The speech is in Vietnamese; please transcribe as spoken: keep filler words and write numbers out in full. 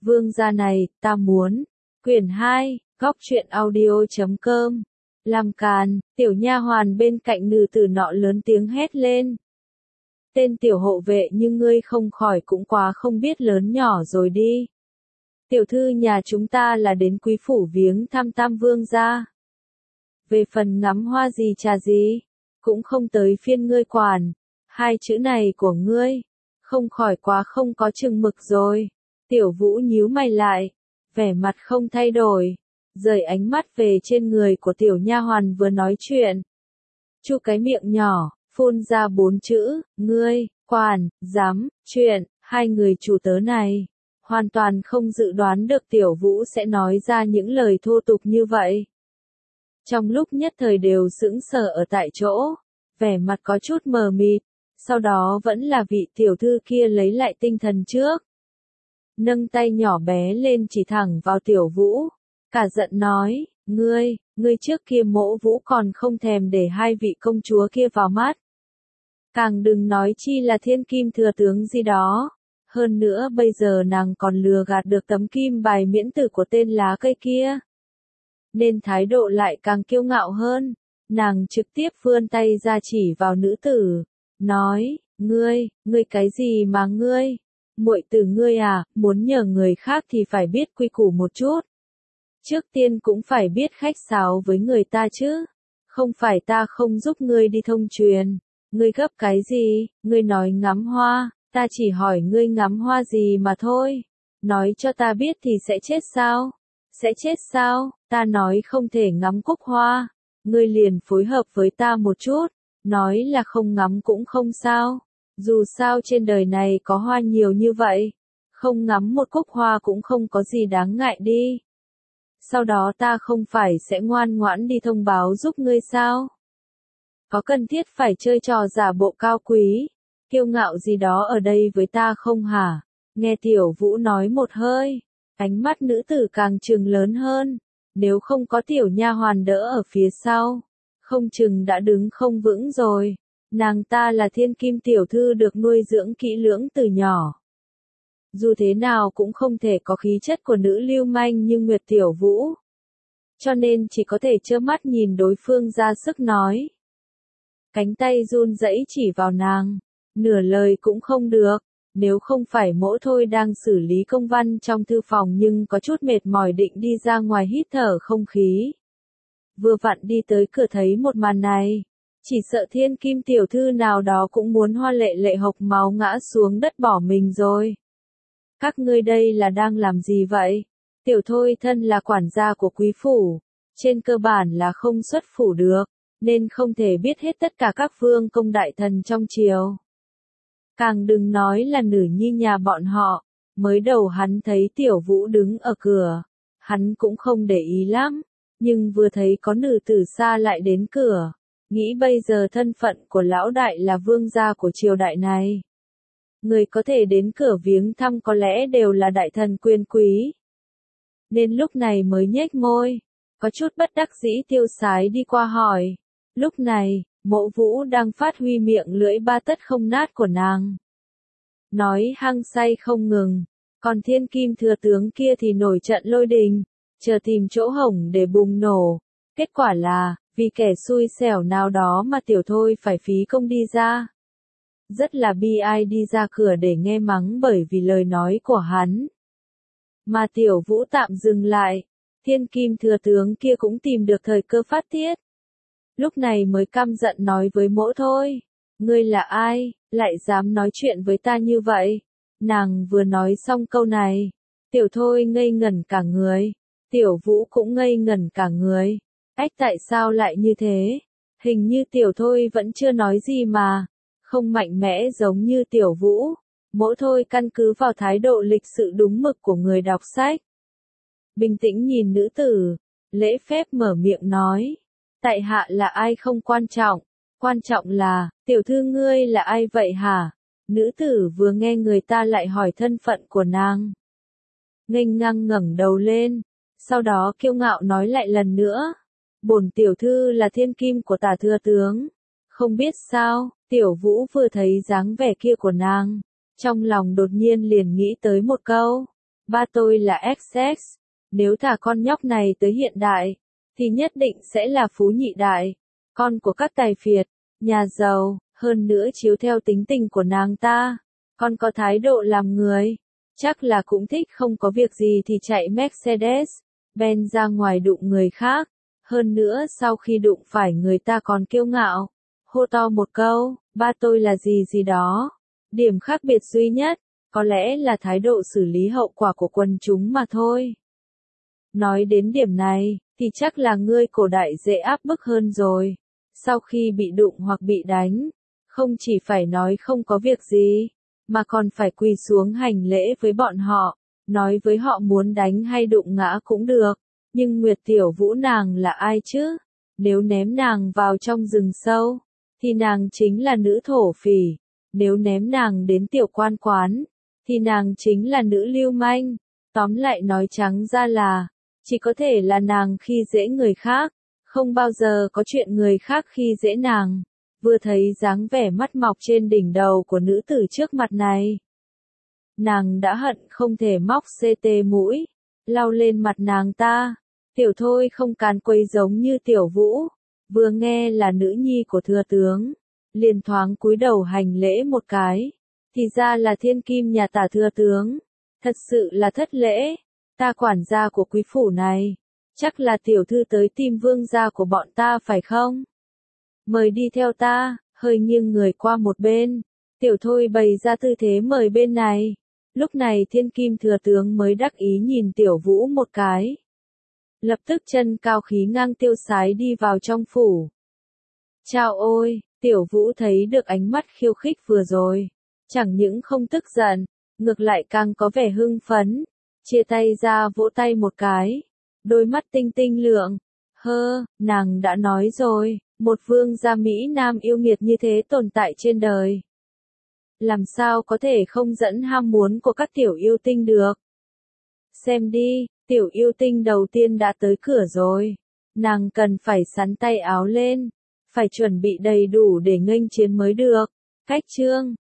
Vương gia này, ta muốn. Quyển hai, góc truyện audio chấm com. Làm càn, tiểu nha hoàn bên cạnh nữ tử nọ lớn tiếng hét lên. Tên tiểu hộ vệ như ngươi không khỏi cũng quá không biết lớn nhỏ rồi đi. Tiểu thư nhà chúng ta là đến quý phủ viếng thăm Tam Vương gia. Về phần ngắm hoa gì trà gì, cũng không tới phiên ngươi quản. Hai chữ này của ngươi, không khỏi quá không có chừng mực rồi. Tiểu Vũ nhíu mày lại, vẻ mặt không thay đổi, rời ánh mắt về trên người của tiểu nha hoàn vừa nói chuyện. Chu cái miệng nhỏ, phun ra bốn chữ, ngươi, quản, dám, chuyện, hai người chủ tớ này. Hoàn toàn không dự đoán được Tiểu Vũ sẽ nói ra những lời thô tục như vậy. Trong lúc nhất thời đều sững sờ ở tại chỗ, vẻ mặt có chút mờ mịt, sau đó vẫn là vị tiểu thư kia lấy lại tinh thần trước. Nâng tay nhỏ bé lên chỉ thẳng vào Tiểu Vũ, cả giận nói, ngươi, ngươi trước kia Mỗ Vũ còn không thèm để hai vị công chúa kia vào mắt. Càng đừng nói chi là thiên kim thừa tướng gì đó. Hơn nữa bây giờ nàng còn lừa gạt được tấm kim bài miễn tử của tên lá cây kia. Nên thái độ lại càng kiêu ngạo hơn. Nàng trực tiếp vươn tay ra chỉ vào nữ tử. Nói, ngươi, ngươi cái gì mà ngươi? Muội tử ngươi à, muốn nhờ người khác thì phải biết quy củ một chút. Trước tiên cũng phải biết khách sáo với người ta chứ. Không phải ta không giúp ngươi đi thông truyền. Ngươi gấp cái gì, ngươi nói ngắm hoa. Ta chỉ hỏi ngươi ngắm hoa gì mà thôi. Nói cho ta biết thì sẽ chết sao? Sẽ chết sao? Ta nói không thể ngắm cúc hoa. Ngươi liền phối hợp với ta một chút. Nói là không ngắm cũng không sao. Dù sao trên đời này có hoa nhiều như vậy. Không ngắm một cúc hoa cũng không có gì đáng ngại đi. Sau đó ta không phải sẽ ngoan ngoãn đi thông báo giúp ngươi sao? Có cần thiết phải chơi trò giả bộ cao quý? Kiêu ngạo gì đó ở đây với ta không hả? Nghe Tiểu Vũ nói một hơi, ánh mắt nữ tử càng trừng lớn hơn. Nếu không có tiểu nha hoàn đỡ ở phía sau, không chừng đã đứng không vững rồi. Nàng ta là thiên kim tiểu thư được nuôi dưỡng kỹ lưỡng từ nhỏ. Dù thế nào cũng không thể có khí chất của nữ lưu manh như Nguyệt Tiểu Vũ. Cho nên chỉ có thể trơ mắt nhìn đối phương ra sức nói. Cánh tay run rẩy chỉ vào nàng. Nửa lời cũng không được, nếu không phải Mỗ thôi đang xử lý công văn trong thư phòng nhưng có chút mệt mỏi định đi ra ngoài hít thở không khí. Vừa vặn đi tới cửa thấy một màn này, chỉ sợ thiên kim tiểu thư nào đó cũng muốn hoa lệ lệ hộc máu ngã xuống đất bỏ mình rồi. Các ngươi đây là đang làm gì vậy? Tiểu thôi thân là quản gia của quý phủ, trên cơ bản là không xuất phủ được, nên không thể biết hết tất cả các vương công đại thần trong triều. Càng đừng nói là nữ nhi nhà bọn họ, mới đầu hắn thấy Tiểu Vũ đứng ở cửa, hắn cũng không để ý lắm, nhưng vừa thấy có nữ tử xa lại đến cửa, nghĩ bây giờ thân phận của lão đại là vương gia của triều đại này. Người có thể đến cửa viếng thăm có lẽ đều là đại thần quyền quý. Nên lúc này mới nhếch môi, có chút bất đắc dĩ tiêu sái đi qua hỏi. Lúc này, Mộ Vũ đang phát huy miệng lưỡi ba tấc không nát của nàng. Nói hăng say không ngừng, còn thiên kim thừa tướng kia thì nổi trận lôi đình, chờ tìm chỗ hổng để bùng nổ. Kết quả là, vì kẻ xui xẻo nào đó mà tiểu thôi phải phí công đi ra. Rất là bi ai đi ra cửa để nghe mắng bởi vì lời nói của hắn. Mà Tiểu Vũ tạm dừng lại, thiên kim thừa tướng kia cũng tìm được thời cơ phát tiết. Lúc này mới căm giận nói với Mỗ thôi. Ngươi là ai, lại dám nói chuyện với ta như vậy? Nàng vừa nói xong câu này. Tiểu thôi ngây ngẩn cả người. Tiểu Vũ cũng ngây ngẩn cả người. Ách tại sao lại như thế? Hình như tiểu thôi vẫn chưa nói gì mà. Không mạnh mẽ giống như Tiểu Vũ. Mỗ thôi căn cứ vào thái độ lịch sự đúng mực của người đọc sách. Bình tĩnh nhìn nữ tử. Lễ phép mở miệng nói. Tại hạ là ai không quan trọng, quan trọng là, tiểu thư ngươi là ai vậy hả? Nữ tử vừa nghe người ta lại hỏi thân phận của nàng. Nghênh ngang ngẩng đầu lên, sau đó kiêu ngạo nói lại lần nữa. Bổn tiểu thư là thiên kim của Tả thừa tướng. Không biết sao, Tiểu Vũ vừa thấy dáng vẻ kia của nàng, trong lòng đột nhiên liền nghĩ tới một câu. ba tôi là ích ích, nếu thả con nhóc này tới hiện đại, thì nhất định sẽ là phú nhị đại, con của các tài phiệt, nhà giàu, hơn nữa chiếu theo tính tình của nàng ta, còn có thái độ làm người, chắc là cũng thích không có việc gì thì chạy Mercedes, Benz ra ngoài đụng người khác, hơn nữa sau khi đụng phải người ta còn kiêu ngạo, hô to một câu, ba tôi là gì gì đó. Điểm khác biệt duy nhất, có lẽ là thái độ xử lý hậu quả của quần chúng mà thôi. Nói đến điểm này, thì chắc là ngươi cổ đại dễ áp bức hơn rồi. Sau khi bị đụng hoặc bị đánh, không chỉ phải nói không có việc gì, mà còn phải quỳ xuống hành lễ với bọn họ, nói với họ muốn đánh hay đụng ngã cũng được. Nhưng Nguyệt Tiểu Vũ nàng là ai chứ? Nếu ném nàng vào trong rừng sâu, thì nàng chính là nữ thổ phỉ. Nếu ném nàng đến tiểu quan quán, thì nàng chính là nữ lưu manh. Tóm lại nói trắng ra là, chỉ có thể là nàng khi dễ người khác, không bao giờ có chuyện người khác khi dễ nàng. Vừa thấy dáng vẻ mắt mọc trên đỉnh đầu của nữ tử trước mặt này, nàng đã hận không thể móc xê tê mũi, lau lên mặt nàng ta. Tiểu Thôi không càn quấy giống như Tiểu Vũ, vừa nghe là nữ nhi của thừa tướng, liền thoáng cúi đầu hành lễ một cái, thì ra là thiên kim nhà Tả thừa tướng, thật sự là thất lễ, ta quản gia của quý phủ này, chắc là tiểu thư tới tìm vương gia của bọn ta phải không? Mời đi theo ta, hơi nghiêng người qua một bên, Tiểu Thôi bày ra tư thế mời bên này, lúc này thiên kim thừa tướng mới đắc ý nhìn Tiểu Vũ một cái. Lập tức chân cao khí ngang tiêu sái đi vào trong phủ. Chao ôi, Tiểu Vũ thấy được ánh mắt khiêu khích vừa rồi, chẳng những không tức giận, ngược lại càng có vẻ hưng phấn, chia tay ra vỗ tay một cái, đôi mắt tinh tinh lượng, hơ, nàng đã nói rồi, một vương gia Mỹ Nam yêu nghiệt như thế tồn tại trên đời. Làm sao có thể không dẫn ham muốn của các tiểu yêu tinh được? Xem đi, tiểu yêu tinh đầu tiên đã tới cửa rồi, nàng cần phải sắn tay áo lên, phải chuẩn bị đầy đủ để nghênh chiến mới được. Cách chương